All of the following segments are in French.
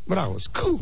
Bravo, scoop.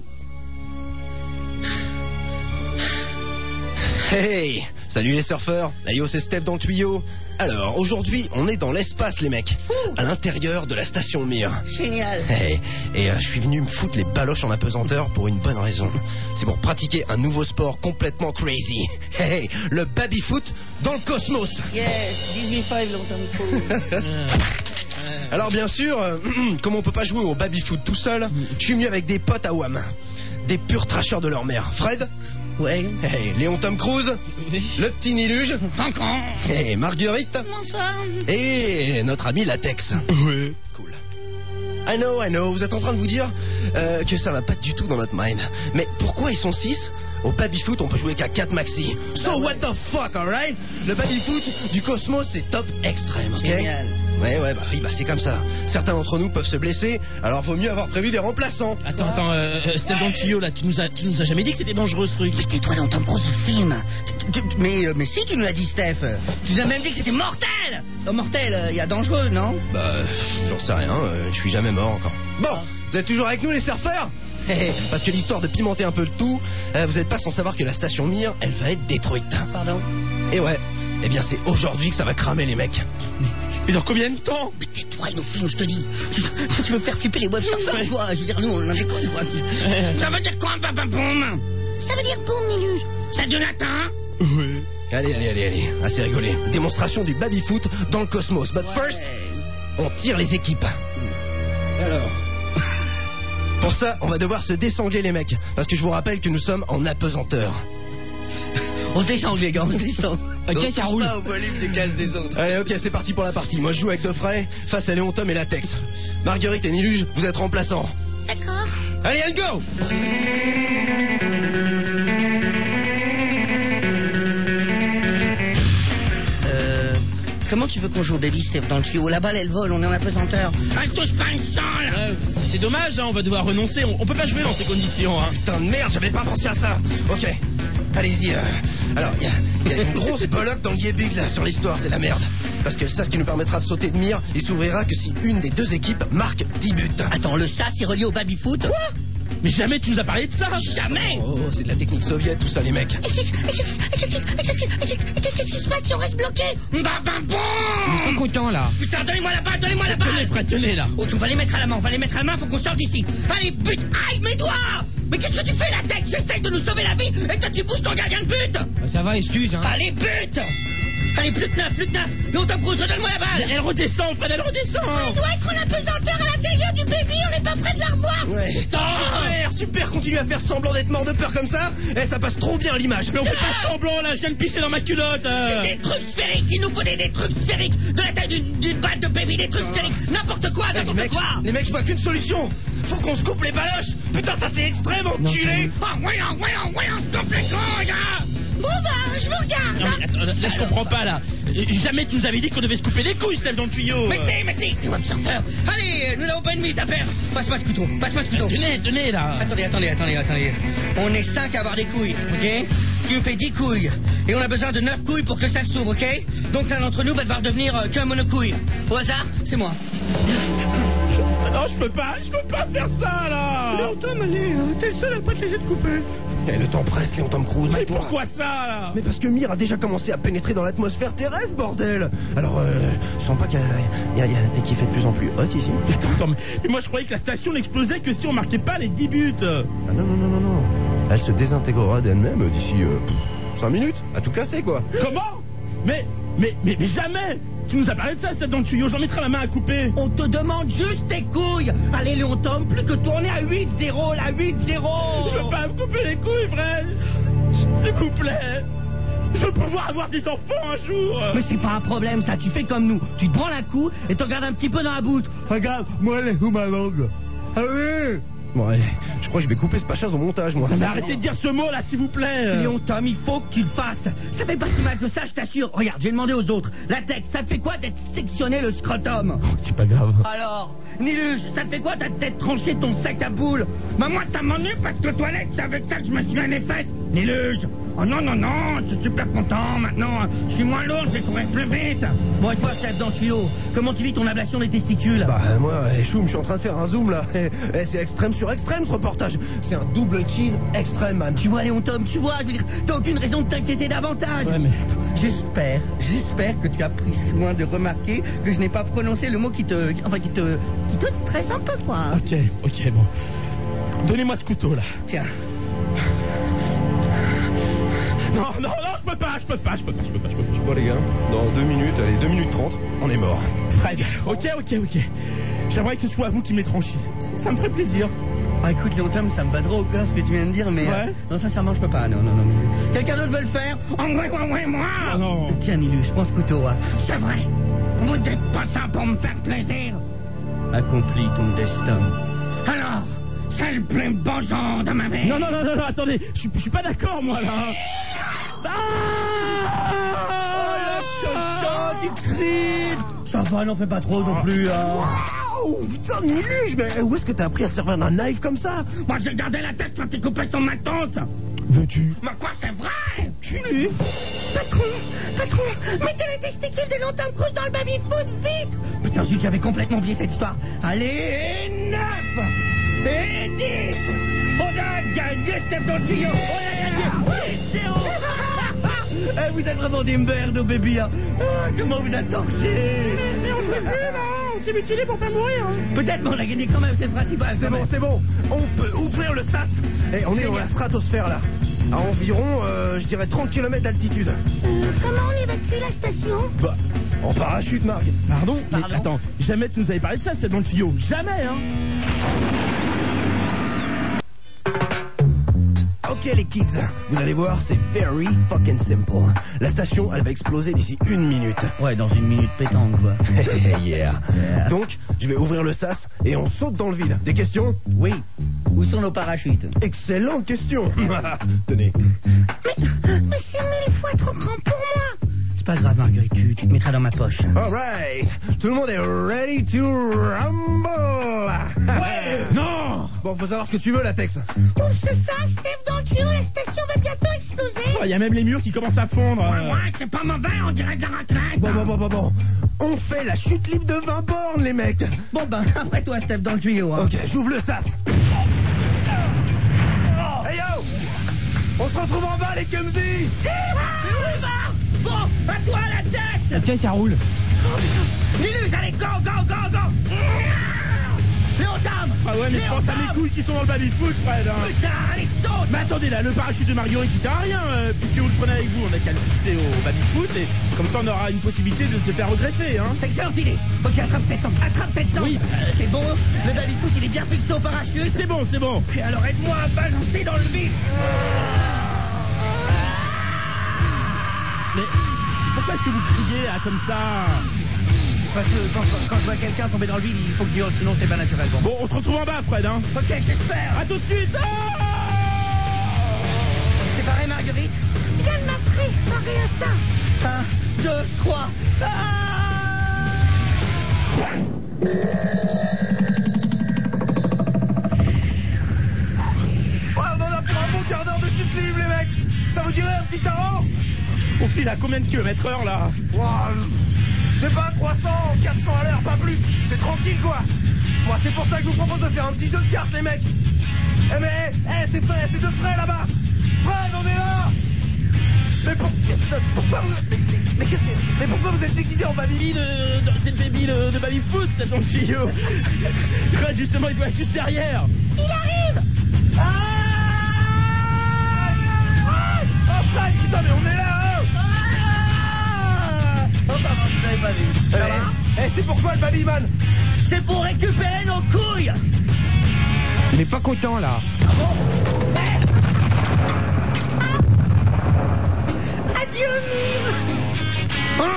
Hey, salut les surfeurs, là yo c'est Steph dans le tuyau. Alors aujourd'hui on est dans l'espace les mecs, à l'intérieur de la station Mir. Génial. Hey, et je suis venu me foutre les baloches en apesanteur pour une bonne raison. C'est pour pratiquer un nouveau sport complètement crazy. Hey, le baby-foot dans le cosmos. Yes, give me 5 longtemps. Alors bien sûr, comme on peut pas jouer au baby-foot tout seul, je suis venu avec des potes à WAM. Des purs trashers de leur mère. Fred. Ouais. Hey, Léon Tom Cruise. Le petit Niluge. Hey, Marguerite. Bonsoir. Et notre ami Latex. Oui. Cool. I know, vous êtes en train de vous dire que ça va pas du tout dans notre mind. Mais pourquoi ils sont 6 ? Au baby-foot, on peut jouer qu'à 4 maxi. So what the fuck, alright ? Le baby-foot du cosmos, c'est top extrême, ok ? Génial. Ouais, c'est comme ça. Certains d'entre nous peuvent se blesser, alors vaut mieux avoir prévu des remplaçants. Attends, Steph dans le tuyau là, tu nous as jamais dit que c'était dangereux ce truc. Mais tais-toi dans ton gros film. Mais si, tu nous l'as dit, Steph. Tu nous as même dit que c'était mortel. Mortel, il y a dangereux, non ? Bah, j'en sais rien, je suis jamais mort encore. Bon, vous êtes toujours avec nous les surfeurs ? Parce que l'histoire de pimenter un peu le tout, vous êtes pas sans savoir que la station Mir, elle va être détruite. Pardon ? Et ouais, eh bien c'est aujourd'hui que ça va cramer les mecs. Mais dans combien de temps ? Mais tais-toi, il nous filme, je te dis. Tu veux faire flipper les web surfeurs, quoi ? Je veux dire, nous, on en déconne, quoi. Ça veut dire quoi, papa boum ? Ça veut dire boum, Niluge. C'est Jonathan ? Oui. Allez, assez rigolé. Démonstration du baby-foot dans le cosmos. But first, on tire les équipes. Alors... Pour ça, on va devoir se désangler les mecs. Parce que je vous rappelle que nous sommes en apesanteur. On descend, les gars, on descend. Ok, ça roule. Pas au volume des cases des autres. Allez, ok, c'est parti pour la partie. Moi, je joue avec Defray, face à Léon Tom et Latex. Marguerite et Niluge, vous êtes remplaçants. D'accord. Allez, and go! Comment tu veux qu'on joue au baby, Steph, dans le tuyau ? La balle, elle vole, on est en apesanteur. Elle touche pas une sang, là. C'est dommage, hein, on va devoir renoncer. On peut pas jouer dans ces conditions. Hein. Putain de merde, j'avais pas pensé à ça. Ok, allez-y. Alors, il y a une grosse boloque dans le Yebug, là, sur l'histoire, c'est la merde. Parce que ça, ce qui nous permettra de sauter de Mir, il s'ouvrira que si une des deux équipes marque 10 buts. Attends, le ça, c'est relié au baby-foot ? Quoi ? Mais jamais tu nous as parlé de ça. Jamais. Oh, c'est de la technique soviète, tout ça, les mecs. Qu'est-ce qui se passe si on reste bloqué ? Bah, boum ! Pas content, là. Putain, donnez-moi la balle. Tenez, Fred, tenez, là. Ok, on va les mettre à la main, faut qu'on sorte d'ici. Allez, but. Aïe, mes doigts. Mais qu'est-ce que tu fais, Latex ? J'essaye de nous sauver la vie, et toi tu bouges ton gardien de but. Ça va, excuse, hein. Allez, but. Allez, plus que 9. Léon Tom Cruise, redonne-moi la balle. Elle redescend, Fred, elle redescend. Elle doit être en apesanteur à l'intérieur du baby, on n'est pas près de la revoir. Ouais. Super, continue à faire semblant d'être mort de peur comme ça. Ça passe trop bien à l'image. Mais on fait pas semblant, là, je viens de pisser dans ma culotte. Des trucs sphériques, il nous faut des trucs sphériques. De la taille d'une balle de baby, des trucs sphériques. N'importe quoi. Les mecs, je vois qu'une solution. Faut qu'on se coupe les baloches. Putain, ça c'est extrême, enculé. Voyons, coupe les couilles. Bon bah, je me regarde. Non, mais attends, là, je comprends pas, là. Jamais tu nous avais dit qu'on devait se couper les couilles, celle dans le tuyau. Mais si, les web surfeurs. Allez, nous n'avons pas une minute à perdre. Passe-moi ce couteau. Tenez, là. Attendez. On est 5 à avoir des couilles, ok ? Ce qui nous fait 10 couilles. Et on a besoin de 9 couilles pour que ça s'ouvre, ok ? Donc l'un d'entre nous va devoir devenir qu'un monocouille. Au hasard, c'est moi. Non, je peux pas faire ça, là. Léon Tom, allez, t'es le seul à pas te laisser te couper. Le temps presse, Léon Tom Cruise. Mais pourquoi ça, là ? Mais parce que Mir a déjà commencé à pénétrer dans l'atmosphère terrestre, bordel. Alors, je sens pas qu'il y a qui fait de plus en plus hot ici. Attends, mais moi je croyais que la station n'explosait que si on marquait pas les 10 buts. Ah non. Elle se désintégrera d'elle-même d'ici 5 minutes. À tout casser, quoi. Comment ? Mais jamais. Tu nous as parlé de ça, Steph dans le tuyau, j'en mettrai la main à couper. On te demande juste tes couilles. Allez, Léon Tom, plus que tourner à 8-0, là, 8-0. Je veux pas me couper les couilles, frère. S'il vous plaît. Je veux pouvoir avoir des enfants un jour. Mais c'est pas un problème, ça, tu fais comme nous. Tu te branles un coup et t'en gardes un petit peu dans la bouche. Regarde, moi, elle est où ma langue ? Allez. Ouais, je crois que je vais couper ce pachas au montage, moi. Mais arrêtez de dire ce mot là, s'il vous plaît. Léon Tom, il faut que tu le fasses. Ça fait pas si mal que ça, je t'assure. Regarde, j'ai demandé aux autres. Latex, ça te fait quoi d'être sectionné le scrotum ? C'est pas grave. Alors, Niluge, ça te fait quoi ta tête tranchée ton sac à boules ? Bah moi, t'as m'ennuie parce que toilette, c'est avec ça que je me suis mis les fesses. Niluge, Oh non, non, non, je suis super content maintenant. Je suis moins lourd, je vais courir plus vite. Bon, et toi, chef dans le tuyau, comment tu vis ton ablation des testicules? Bah moi, Choum, je suis en train de faire un zoom là. C'est extrême sur extrême ce reportage. C'est un double cheese extrême, man. Tu vois, Léon Tom, tu vois, je veux dire, t'as aucune raison de t'inquiéter davantage. Ouais, mais... J'espère que tu as pris soin de remarquer que je n'ai pas prononcé le mot qui te stresse un peu, quoi. Ok, bon. Donnez-moi ce couteau, là. Tiens. Non, je peux pas. Bon les gars, dans 2 minutes, allez, 2 minutes 30, on est mort. Fred, ok. J'aimerais que ce soit vous qui m'étranchiez. Ça me ferait plaisir. Ah, écoute, Léon Tom, ça me va trop au cœur ce que tu viens de dire, mais... Ouais. Non, sincèrement, je peux pas, non. Quelqu'un d'autre veut le faire? Ouais, moi. Oh, non. Tiens, Nilus, prends ce couteau, hein. C'est vrai. Vous dites pas ça pour me faire plaisir. Accomplis ton destin. Alors, c'est le plus beau jour de ma vie. Non, attendez. Je suis pas d'accord, moi, là. Tu cries. Ça va, n'en fais pas trop non plus, hein. Waouh, putain, Niluge, mais où est-ce que t'as appris à servir d'un knife comme ça? Moi, j'ai gardé la tête quand il coupait son matos. Veux-tu? Mais quoi, c'est vrai? Culé. Patron, mettez les testicules de Longtemps Cruise dans le baby-foot, vite. Putain, zut, j'avais complètement oublié cette histoire. Allez, 9 et 10. On a gagné, Steph dans le tuyau. On a gagné. 0. Eh, vous êtes vraiment des merdes, baby. Hein. Ah, comment vous a torché? Mais on s'est vu, là. On s'est mutilé pour pas mourir. Peut-être, mais on a gagné quand même, c'est le principal. C'est bon. On peut ouvrir le sas. Et on est dans la stratosphère, là. À environ, je dirais 30 km d'altitude. Comment on évacue la station? Bah, en parachute, Marc. Pardon? Mais attends, jamais tu nous avais parlé de ça, c'est dans le tuyau. Jamais, hein. Ok les kids, vous allez voir, c'est very fucking simple. La station, elle va exploser d'ici 1 minute. Ouais, dans 1 minute pétanque, quoi. Yeah. Donc, je vais ouvrir le sas et on saute dans le vide. Des questions? Oui. Où sont nos parachutes? Excellente question. Tenez. Mais c'est 1000 fois trop grand pour moi. C'est pas grave, Marguerite, tu te mettras dans ma poche. Alright. Tout le monde est ready to rumble. Ouais. Non. Bon, faut savoir ce que tu veux, latex. Où c'est ça, Steph dans le tuyau? La station va bientôt exploser. Il y a même les murs qui commencent à fondre. Ouais, c'est pas mauvais, on dirait de la raclette. Bon. On fait la chute libre de 20 bornes, les mecs. Bon, ben, après toi, Steph, dans le tuyau, hein. Ok, j'ouvre le sas. Hey yo! On se retrouve en bas, les Kumzi! Mais où il va? Bon, à toi, la tête! Tiens, ça roule. Nilus, allez, go! Léon Tam! Ah ouais, mais je pense à mes couilles qui sont dans le baby-foot, Fred. Hein. Putain, allez, saute! Mais attendez, là, le parachute de Marguerite, il sert à rien, puisque vous le prenez avec vous, on n'a qu'à le fixer au baby-foot, et comme ça, on aura une possibilité de se faire regretter, hein. Excellente idée! Ok, attrape cette sang! Oui. C'est bon, le baby-foot, il est bien fixé au parachute. C'est bon. Et alors, aide-moi à balancer dans le vide! Mais pourquoi est-ce que vous criez comme ça? Parce que quand je vois quelqu'un tomber dans le vide, il faut que je hurle, sinon c'est pas naturel. Bon, on se retrouve en bas, Fred, hein. Ok, j'espère. À tout de suite. C'est pareil, Marguerite? Yann m'a préparé à ça. 1, 2, 3. On en a pour un bon quart d'heure de chute libre, les mecs. Ça vous dirait un petit tarot? On file à combien de kilomètres heure, là? Je sais pas, 300, 400 à l'heure, pas plus. C'est tranquille, quoi. Moi, c'est pour ça que je vous propose de faire un petit jeu de cartes, les mecs. C'est de frais, là-bas. Fred, on est là. Pourquoi vous êtes déguisé en baby? C'est le baby de baby-foot, c'est ton tuyau. Fred, justement, il doit être juste derrière. Il arrive. Oh, Fred, putain, mais on est là, Oh, pardon, je t'avais pas vu. Ça va? c'est pourquoi le babyman? C'est pour récupérer nos couilles. Il est pas content, là. Ah bon? Adieu, Mime.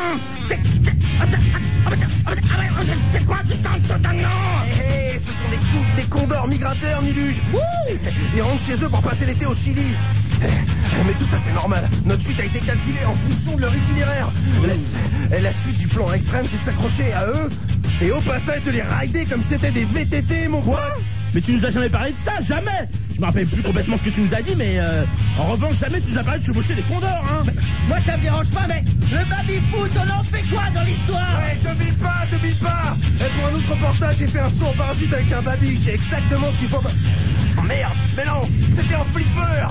C'est quoi ce stand totalement? Ce sont des condors migrateurs, Niluge. Ils rentrent chez eux pour passer l'été au Chili. Mais tout ça, c'est normal. Notre chute a été calculée en fonction de leur itinéraire. La suite du plan extrême, c'est de s'accrocher à eux et au passage de les rider comme si c'était des VTT, mon pote. Mais tu nous as jamais parlé de ça, jamais. Je me rappelle plus complètement ce que tu nous as dit, mais en revanche, jamais tu nous as parlé de chevaucher des condors, hein. Moi, ça me dérange pas, mais le baby-foot, on en fait quoi dans l'histoire? Ouais, te bille pas. Et pour un autre reportage, j'ai fait un saut en parachute avec un baby. C'est exactement ce qu'il faut. Oh merde, mais non, c'était un flipper.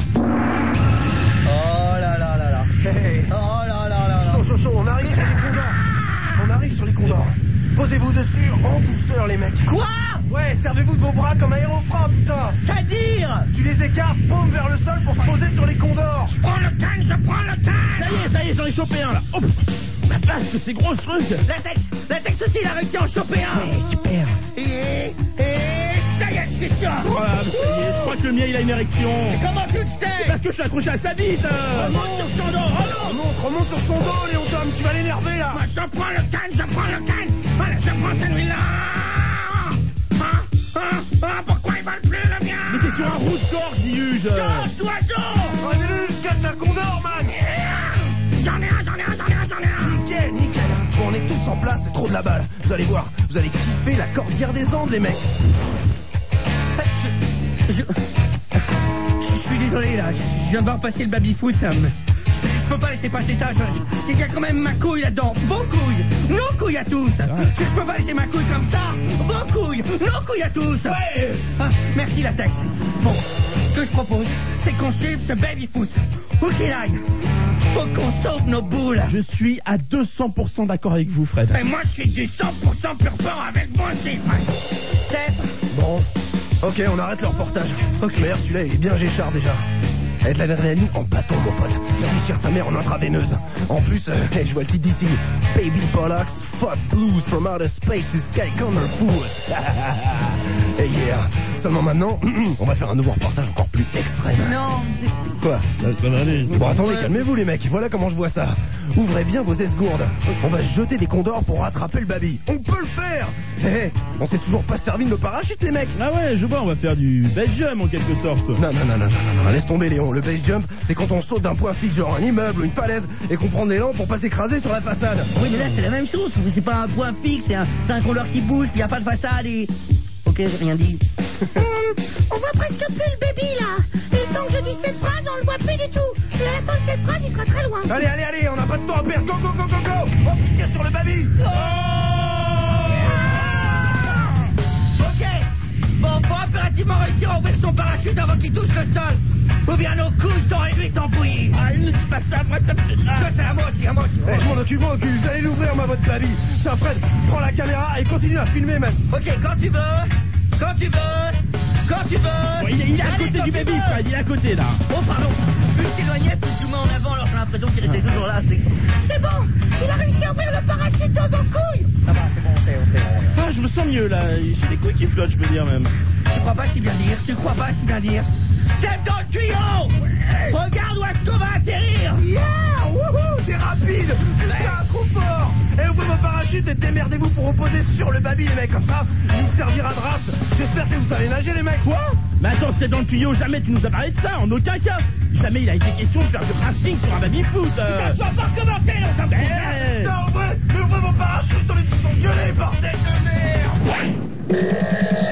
Oh là là là là. Hey. Oh là là là là. Chaud, on arrive sur les condors. Posez-vous dessus en douceur, les mecs. Quoi? Ouais, servez-vous de vos bras comme aérofrein, putain. C'est-à-dire? Tu les écartes, paume vers le sol pour se poser sur les condors. Je prends le canne. Ça y est, j'en ai chopé un là. Oh, la vache, que c'est gros ce truc. Latex aussi, il a réussi à en choper un. Super. Et ça y est, je suis sûr. Voilà, ça y est, je crois que le mien il a une érection. Comment tu le sais? Parce que je suis accroché à sa bite. Remonte sur son dos. Remonte sur son dos, Léon Tom, tu vas l'énerver là. Moi, je prends le canne. Voilà, je prends celui-là. Pourquoi ils veulent plus le mien? Mais t'es sur un rouge-gorge, Niluge. Change d'oiseau. Oh, Niluge, catch un condor, man. J'en ai un. Nickel. Bon, on est tous en place, c'est trop de la balle. Vous allez voir, vous allez kiffer la cordillère des Andes, les mecs. Je suis désolé là, je viens de voir passer le baby-foot, ça me... Je peux pas laisser passer ça, il y a quand même ma couille là-dedans, vos couilles, nos couilles à tous. Je peux pas laisser ma couille comme ça, vos couilles, nos couilles à tous. Ouais. Ah, merci Latex. Bon, ce que je propose, c'est qu'on suive ce baby-foot. Où qu'il aille, faut qu'on sauve nos boules. Je suis à 200% d'accord avec vous, Fred. Et moi, je suis du 100% pur sang avec moi aussi, Fred. Steph. Bon, ok, on arrête le reportage. Oh clair, celui-là il est bien géchard déjà. Et de l'adrénaline en bâton, mon pote. Il déchire sa mère en intraveineuse. En plus, je vois le titre d'ici. Baby Bollocks, fuck blues from outer space to sky corner fools. Et yeah. Seulement maintenant, on va faire un nouveau reportage encore plus extrême. Non, c'est... Quoi? Ça va aller. Bon, attendez, calmez-vous les mecs. Voilà comment je vois ça. Ouvrez bien vos esgourdes. On va jeter des condors pour rattraper le baby. On peut le faire. On s'est toujours pas servi de nos parachutes, les mecs. Ah ouais, je vois, on va faire du base jump en quelque sorte. Non, laisse tomber Léon. Le base jump, c'est quand on saute d'un point fixe, genre un immeuble ou une falaise, et qu'on prend de l'élan pour pas s'écraser sur la façade. Oui, mais là, c'est la même chose. C'est pas un point fixe, c'est un condor qui bouge, puis y a pas de façade et... Ok, j'ai rien dit. On voit presque plus le baby, là. Et tant que je dis cette phrase, on le voit plus du tout. Et à la fin de cette phrase, il sera très loin. Allez, on n'a pas de temps à perdre. Go. Oh, tire sur le baby. Ok. Bon, faut impérativement réussir à ouvrir son parachute avant qu'il touche le sol. Ou bien nos couilles sont réduites en bouillie. Ah, ne dis pas ça, moi ça me fait mal. Ça, c'est à moi aussi. Je m'en occupe. Vous allez l'ouvrir, ma votre baby. Tiens, Fred, prends la caméra et continue à filmer, man. Ok, quand tu veux. Bon, il est à côté du baby, Fred, il est à côté là. Oh, pardon. Plus il s'éloignait, plus je mets en avant, alors j'ai l'impression qu'il était toujours là. C'est bon, il a réussi à ouvrir le parachute dans vos couilles. Ça va, c'est bon, on sait. Ah, je me sens mieux là, j'ai des couilles qui flottent, je peux dire même. Tu crois pas si bien dire. Step dans le tuyau. Regarde où est-ce qu'on va atterrir. Yeah, wouhou, c'est rapide. Putain, trop fort. Ouvrez vos parachutes et démerdez-vous pour reposer sur le baby, les mecs, comme ça, il me servira de raft. J'espère que vous savez nager, les mecs. Quoi? Mais attends, c'est dans le tuyau, jamais tu nous as parlé de ça, en aucun cas. Jamais il a été question de faire du rafting sur un baby-foot. Tu vas pas recommencer, là, Putain, ouvrez vos parachutes, on est tous engueulés, bordel de merde.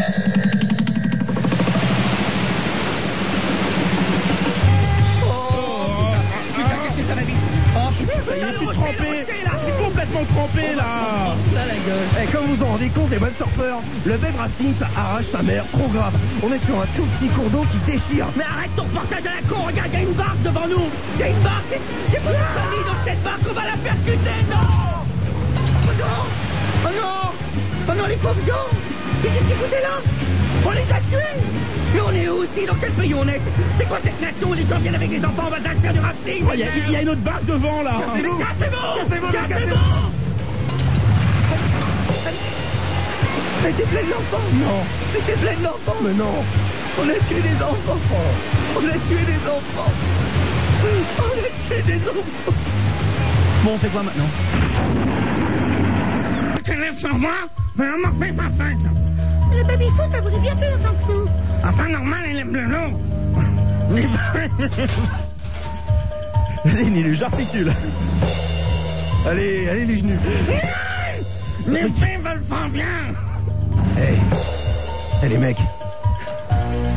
Je suis trempé, je suis complètement trempé là. Et comme vous en rendez compte, les bonnes surfeurs, le babe rafting ça arrache sa mère, trop grave. On est sur un tout petit cours d'eau qui déchire. Mais arrête ton reportage à la con, regarde, il y a une barque devant nous. Il y a une barque, il y a toute une famille dans cette barque, on va la percuter. Non. Oh non, les pauvres gens. Mais qu'est-ce qu'ils foutaient là? On les a tués. Mais on est où aussi? Dans quel pays on est? C'est quoi cette nation où les gens viennent avec des enfants? On va faire du rafting. Il y a une autre barque devant là. Cassez-vous. Elle était pleine d'enfants. Non. Elle était pleine d'enfants. Mais non. On a tué des enfants. Bon, on fait quoi maintenant? Tu lèves sur moi, mais on m'en fait pas fait. Le baby-foot a voulu bien plus longtemps que nous. Enfin, normal, elle aime le long. Allez, Niluge, j'articule. Allez, les genoux. Les filles veulent faire bien. Hey, les mecs,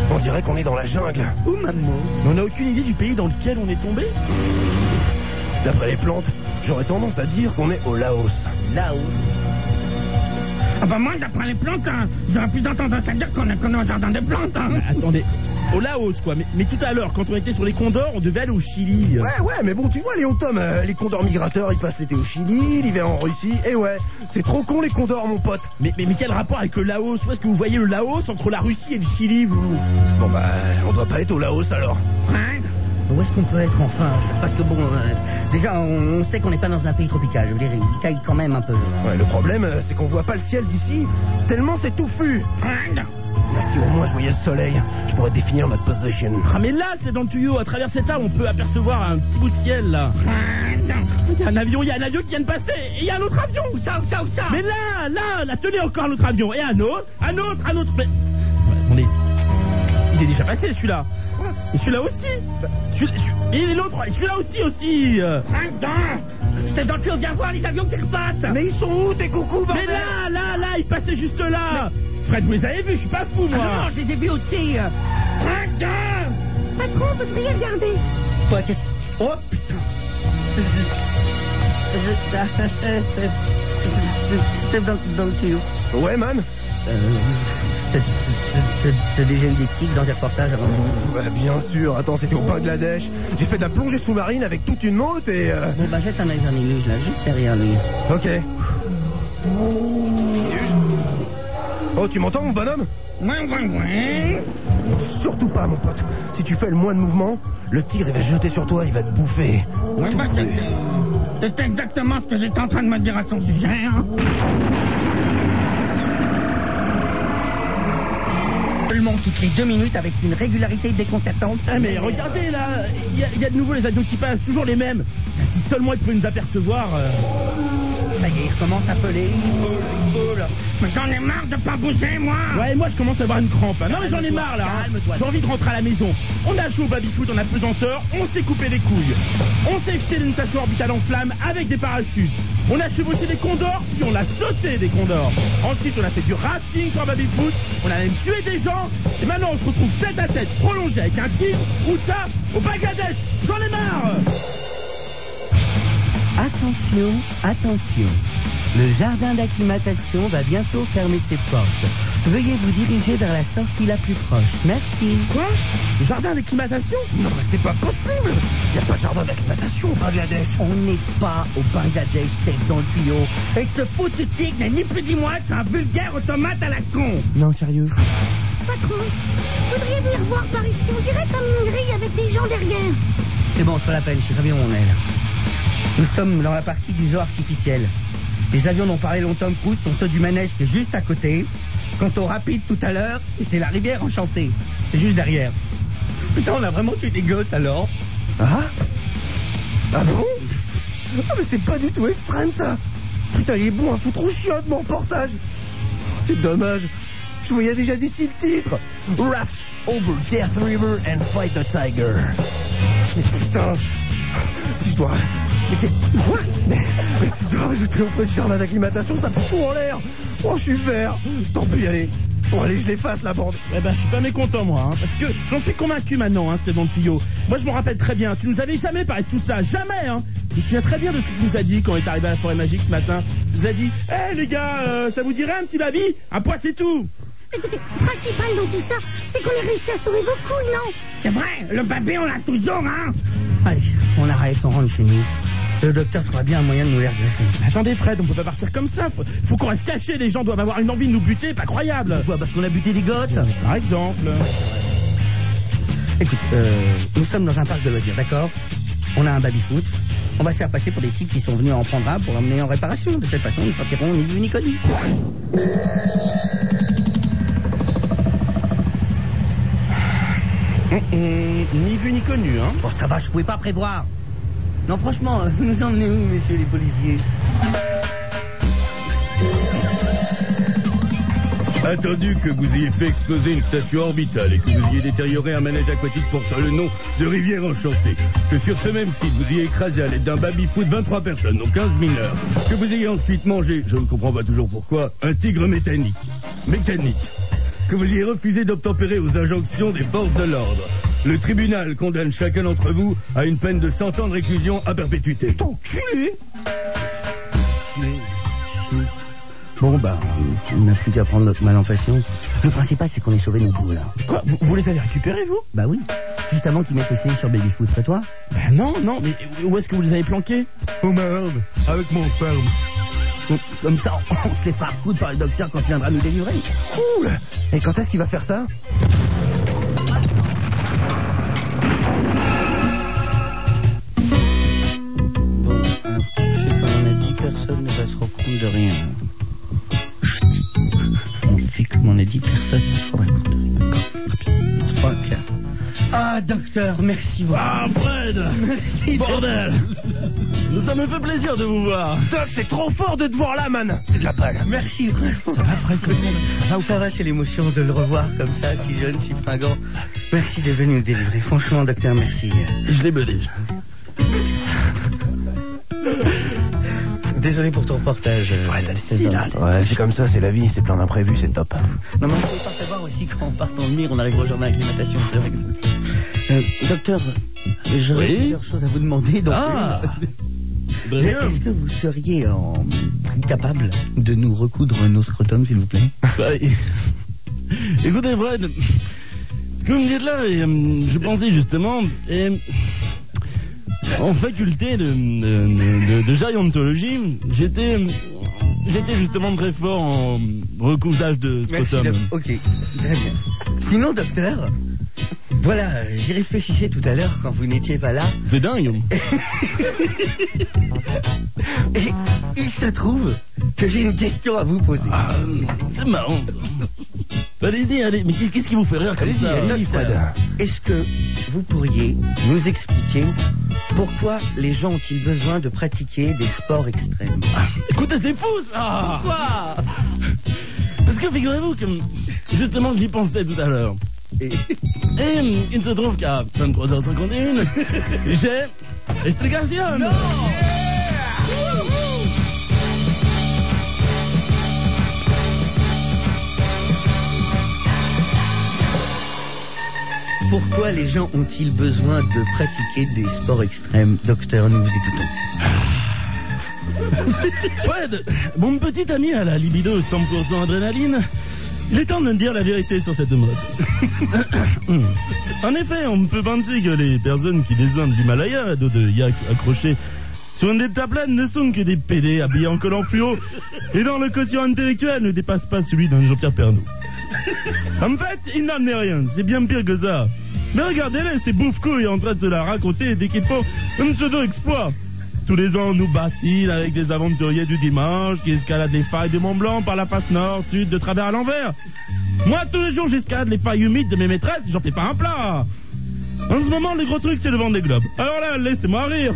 On dirait qu'on est dans la jungle. Où, maman? On n'a aucune idée du pays dans lequel on est tombé. D'après les plantes, j'aurais tendance à dire qu'on est au Laos. Laos. Ah bah moi, d'après les plantes, hein, j'aurais plus tendance à dire qu'on est au jardin des plantes. Hein. Bah, attendez, au Laos quoi. Mais tout à l'heure, quand on était sur les condors, on devait aller au Chili. Ouais, mais bon, tu vois, Léon Tom, les condors migrateurs, ils passent l'été au Chili, l'hiver en Russie, et ouais, c'est trop con les condors, mon pote. Mais quel rapport avec le Laos? Où est-ce que vous voyez le Laos entre la Russie et le Chili, vous? Bon bah, on doit pas être au Laos alors. Hein? Où est-ce qu'on peut être enfin? Parce que bon, déjà, on sait qu'on n'est pas dans un pays tropical. Je veux dire, il caille quand même un peu. Ouais, le problème, c'est qu'on voit pas le ciel d'ici, tellement c'est touffu. Hein? Mais si au moins je voyais le soleil, je pourrais définir notre position. Ah mais là, c'est dans le tuyau. À travers cet arbre, on peut apercevoir un petit bout de ciel, là. Il y a un avion qui vient de passer. Et il y a un autre avion. Où ça? Mais là, tenez encore un autre avion. Et un autre. Mais... Ouais, attendez. Il est déjà passé, celui-là. Et celui-là aussi. Et l'autre, celui-là aussi. C'est dans le tuyau, viens voir les avions qui repassent. Mais ils sont où tes coucous, bordel? Mais là, ils passaient juste là. Fred, vous les avez vus, je suis pas fou, moi. Ah non, je les ai vus aussi. Patron, vous devriez regarder. Quoi, qu'est-ce... Oh, putain. C'est dans le tuyau. Ouais, man. T'as déjà eu des tics dans tes reportages avant? Bah, bien sûr, attends, c'était au Bangladesh. J'ai fait de la plongée sous-marine avec toute une meute et... Bon, bah, jette un œil vers Niluge, là, juste derrière lui. Ok. Niluge? Oh, tu m'entends, mon bonhomme? Ouais. Surtout pas, mon pote. Si tu fais le moins de mouvement, le tigre, il va se jeter sur toi, il va te bouffer. Ouais, bah, c'était exactement ce que j'étais en train de me dire à son sujet, hein. Seulement toutes les 2 minutes avec une régularité déconcertante. Ah mais regardez là, il y a de nouveau les avions qui passent, toujours les mêmes. Si seulement ils pouvaient nous apercevoir. Ça y est, il recommence à peler, il vole. Mais j'en ai marre de pas bouger, moi. Ouais, moi je commence à avoir une crampe. Non mais j'en ai marre là. Calme-toi. J'ai envie de rentrer à la maison. On a joué au baby-foot en apesanteur, on s'est coupé les couilles. On s'est jeté d'une station orbitale en flammes avec des parachutes. On a chevauché des condors, puis on a sauté des condors. Ensuite on a fait du rafting sur un baby-foot, on a même tué des gens. Et maintenant on se retrouve tête à tête, prolongé avec un tigre. Où ça? Au Bangladesh. J'en ai marre. Attention. Le jardin d'acclimatation va bientôt fermer ses portes. Veuillez vous diriger vers la sortie la plus proche. Merci. Quoi? Jardin d'acclimatation? Non, mais c'est pas possible. Il y a pas de jardin d'acclimatation au Bangladesh. On n'est pas au Bangladesh, tête dans le tuyau. Et ce foutu tigre n'est ni plus ni moins qu'un vulgaire automate à la con. Non, sérieux. Patron, voudriez-vous les revoir par ici? On dirait comme une grille avec des gens derrière. C'est bon, c'est pas la peine, je sais très bien où on est là. Nous sommes dans la partie du zoo artificiel. Les avions dont parlait longtemps Tom Cruise sont ceux du manège qui est juste à côté. Quant au rapide tout à l'heure, c'était la rivière enchantée. C'est juste derrière. Putain, on a vraiment tué des gosses alors. Ah bon? Ah mais c'est pas du tout extrême ça. Putain, il est bon à foutre au chiotte mon reportage. C'est dommage. Je voyais déjà d'ici le titre. Raft over Death River and fight the tiger. Mais putain, si je dois... Mais si je dois rajouter auprès du jardin d'acclimatation, ça fout tout en l'air. Oh, je suis vert. Tant pis, allez. Bon, allez, je l'efface, la bande. Eh ben, je suis pas mécontent, moi, hein, parce que j'en suis convaincu maintenant, hein, c'était dans le tuyau. Moi, je me rappelle très bien, tu nous avais jamais parlé de tout ça, jamais, hein. Je me souviens très bien de ce que tu nous as dit quand on est arrivé à la forêt magique ce matin. Tu nous as dit, les gars, ça vous dirait un petit baby? Un poids, c'est tout. Écoutez, principal dans tout ça, c'est qu'on a réussi à sauver vos couilles, non? C'est vrai, le baby, on l'a toujours, hein. Allez, on arrête, on rentre chez nous. Le docteur trouvera bien un moyen de nous les regresser. Attendez, Fred, on peut pas partir comme ça. Faut qu'on reste caché. Les gens doivent avoir une envie de nous buter, pas croyable. Pourquoi? Parce qu'on a buté des gosses? Par exemple. Écoute, nous sommes dans un parc de loisirs, d'accord? On a un baby-foot. On va se faire passer pour des types qui sont venus en prendre un pour l'emmener en réparation. De cette façon, nous sortirons ni vu ni connu. Ni vu ni connu, hein. Oh, ça va, je pouvais pas prévoir. Non, franchement, vous nous emmenez où, messieurs les policiers? Attendu que vous ayez fait exploser une station orbitale et que vous ayez détérioré un manège aquatique portant le nom de Rivière Enchantée, que sur ce même site vous ayez écrasé à l'aide d'un baby-foot 23 personnes, dont 15 mineurs, que vous ayez ensuite mangé, je ne comprends pas toujours pourquoi, un tigre mécanique, que vous ayez refusé d'obtempérer aux injonctions des forces de l'ordre. Le tribunal condamne chacun d'entre vous à une peine de 100 ans de réclusion à perpétuité. T'enculé! Bon, on n'a plus qu'à prendre notre mal en patience. Le principal, c'est qu'on ait sauvé nos bouts, là. Quoi, vous les avez récupérés, vous? Bah oui, juste avant qu'ils mettent essayé sur Babyfoot, et toi? Ben non, mais où est-ce que vous les avez planqués? Oh merde, avec mon ferme. Comme ça, on se les fera recoudre par le docteur quand il viendra nous délivrer. Cool! Et quand est-ce qu'il va faire ça? Bon, je sais pas, on a dit personne ne va se rendre compte de rien. On fait comme on a dit, personne ne se rendra compte de rien. D'accord. 3, 4. Ah, docteur, merci beaucoup. Ah, Fred! Merci. Bordel! Ça me fait plaisir de vous voir. Doc, c'est trop fort de te voir là, man! C'est de la balle. Merci, franchement. Ça va, Fred, comme ça? Ça va, c'est l'émotion de le revoir comme ça, si jeune, si fringant. Merci d'être venu me délivrer. Franchement, docteur, merci. Je l'ai bené. Désolé pour ton reportage. Ouais, c'est comme ça, c'est la vie, c'est plein d'imprévus, c'est top. Non, mais il faut pas savoir aussi quand on part dans le mire, on arrive au jour d'acclimatation. C'est vrai que... docteur, j'aurais plusieurs choses à vous demander. Donc, est-ce que vous seriez capable de nous recoudre nos scrotums, s'il vous plaît? Écoutez, Fred, ce que vous me dites là, je pensais justement... en faculté de gérontologie, j'étais justement très fort en recousage de scrotum. Ok, très bien. Sinon, docteur, voilà, j'y réfléchissais tout à l'heure quand vous n'étiez pas là. C'est dingue. Et il se trouve que j'ai une question à vous poser. Ah, c'est marrant ça. Allez-y, mais qu'est-ce qui vous fait rire comme ça? Allez-y, Fred. Est-ce que vous pourriez nous expliquer pourquoi les gens ont-ils besoin de pratiquer des sports extrêmes? Écoutez, c'est fou ça! Pourquoi? Parce que figurez-vous que justement j'y pensais tout à l'heure. Et il se trouve qu'à 23h51, j'ai explication. Non! Pourquoi les gens ont-ils besoin de pratiquer des sports extrêmes? Docteur, nous vous écoutons. Fred, mon petit ami a la libido 100% adrénaline. Il est temps de me dire la vérité sur cette mode. En effet, on peut penser que les personnes qui descendent l'Himalaya à dos de yak accrochés sur une deltaplane ne sont que des PD habillés en collant fluo et dont le quotient intellectuel ne dépasse pas celui d'un Jean-Pierre Pernaut. En fait, il n'en est rien, c'est bien pire que ça. Mais regardez-les, ces bouffe-couilles en train de se la raconter dès qu'ils font un pseudo-exploit. Tous les ans, on nous bassine avec des aventuriers du dimanche qui escaladent les failles de Mont-Blanc par la face nord, sud, de travers à l'envers. Moi, tous les jours, j'escalade les failles humides de mes maîtresses, j'en fais pas un plat. En ce moment, le gros truc, c'est le Vendée Globe. Alors là, laissez-moi rire.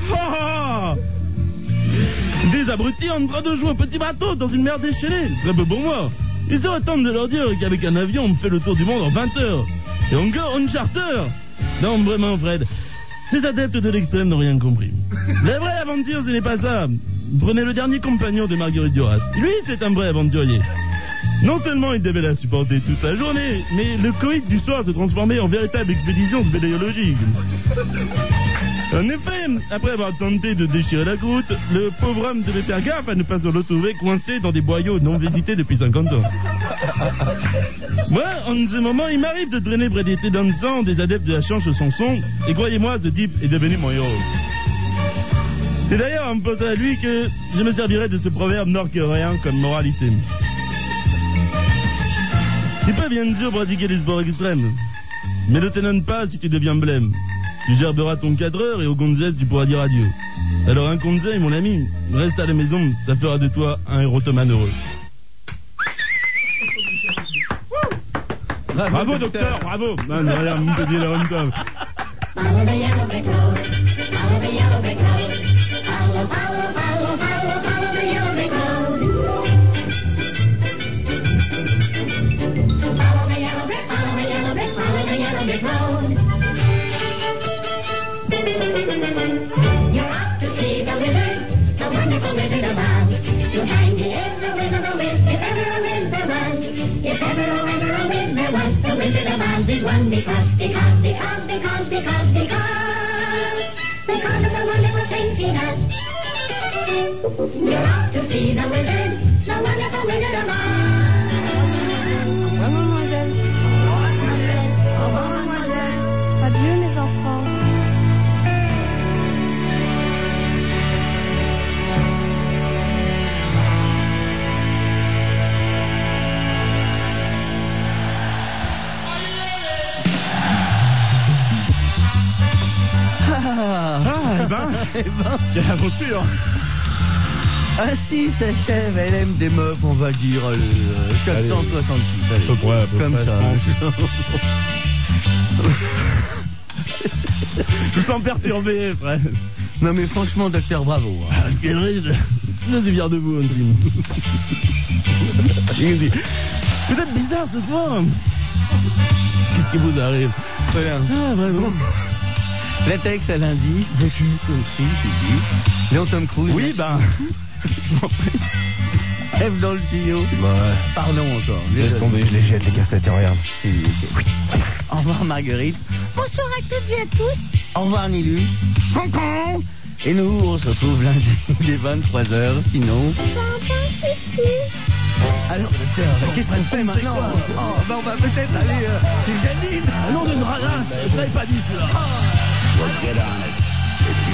Des abrutis en train de jouer au petit bateau dans une mer déchaînée. Très peu pour moi. Il serait temps de leur dire qu'avec un avion, on fait le tour du monde en 20 heures. Et encore, on charter. Non, vraiment, Fred, ces adeptes de l'extrême n'ont rien compris. La vraie aventure, ce n'est pas ça. Prenez le dernier compagnon de Marguerite Duras. Lui, c'est un vrai aventurier. Non seulement il devait la supporter toute la journée, mais le coït du soir se transformait en véritable expédition spéléologique. En effet, après avoir tenté de déchirer la croûte, le pauvre homme devait faire gaffe à ne pas se retrouver coincé dans des boyaux non visités depuis 50 ans. Moi, en ce moment, il m'arrive de traîner près des thés dansants des adeptes de la change Sanson, et croyez-moi, ce type est devenu mon héros. C'est d'ailleurs en me posant à lui que je me servirai de ce proverbe nord-coréen comme moralité. Tu peux bien sûr pratiquer les sports extrêmes, mais ne t'étonne pas si tu deviens blême. Tu gerberas ton 4 heures et aux gonzesses tu pourras dire adieu. Alors un conseil, mon ami, reste à la maison, ça fera de toi un érotomane heureux. Bravo docteur, bravo. Non, non, rien, mon petit Laurent. Follow the yellow brick road, follow the yellow brick road, follow, follow, follow, follow, follow the yellow brick road. Follow the yellow brick, follow the yellow brick, follow the yellow brick road. You're out to see the wizard, the wonderful Wizard of Oz. To find he is a Wizard of Wiz, if ever a Wiz there was, if ever a Wiz there one because of the wonderful things he does. You're off to see the wizard, the wonderful Wizard of Oz. Au revoir, mademoiselle. Au revoir, mademoiselle. Au revoir, mademoiselle. Adieu, mes enfants. Quelle aventure. Ainsi s'achève LM des meufs, on va dire, le 466. Allez, À peu près, comme ça. Je me sens perturbé, frère. Non mais franchement, docteur, bravo. Ah, Cédric, je suis fier de vous, Hansine. Il me dit, vous êtes bizarre ce soir. Qu'est-ce qui vous arrive? Voilà. Ah, vraiment. La Tex à lundi, veux-tu comme si. Jean Tom Cruise. Oui, ben, je m'en prie. Sève dans le tuyau. Ouais. Pardon encore. Laisse tomber, je les jette, les cassettes, et regarde. Oui. Au revoir Marguerite. Bonsoir à toutes et à tous. Au revoir Nilus. Concon. Et nous, on se retrouve lundi dès 23h, sinon... Alors, docteur, qu'est-ce qu'on fait maintenant? Oh, ben on va peut-être aller chez Janine. Ah non, d'une radasse, je l'avais pas dit, celui-là. Well, get on it.